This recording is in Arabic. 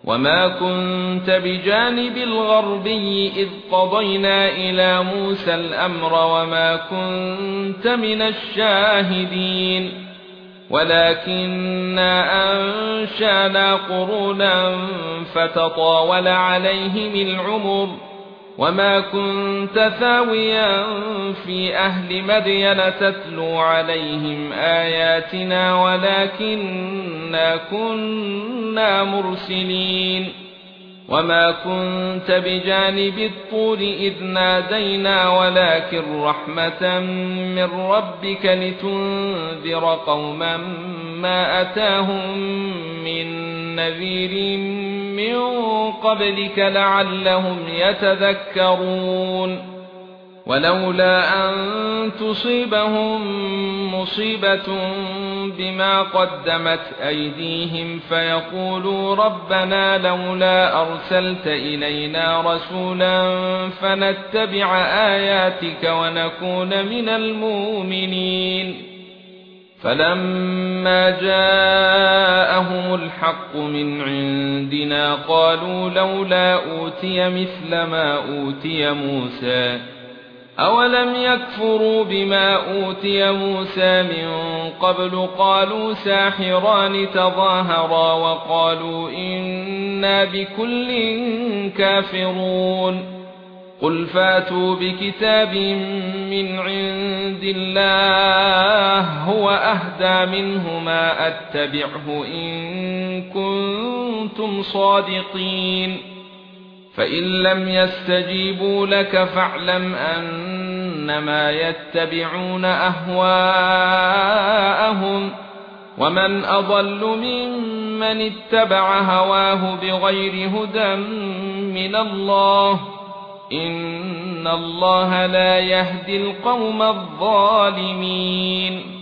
وما كنت بجانب الغربي إذ قضينا إلى موسى الأمر وما كنت من الشاهدين ولكننا أنشأنا قرونا فتطاول عليهم العمر وما كنت ثاويا في أهل مدين تتلو عليهم آياتنا ولكننا كنا مرسلين وما كنت بجانب الطور إذ نادينا ولكن رحمة من ربك لتنذر قوما ما أتاهم من نذير من قبلك لعلهم يتذكرون ولولا أن تصيبهم مصيبة بما قدمت أيديهم فيقولوا ربنا لولا أرسلت إلينا رسولا فنتبع آياتك ونكون من المؤمنين فلما جاءهم الحق من عندنا قالوا لولا أوتي مثل ما أوتي موسى أولم يكفروا بما أوتي موسى من قبل قالوا ساحران تظاهرا وقالوا إنا بكل كافرون قل فاتوا بكتاب من عند الله هو أهدى منهما أتبعه إن كنتم صادقين فإن لم يستجيبوا لك فاعلم أنما يتبعون أهواءهم ومن أضل ممن اتبع هواه بغير هدى من الله إن الله لا يهدي القوم الظالمين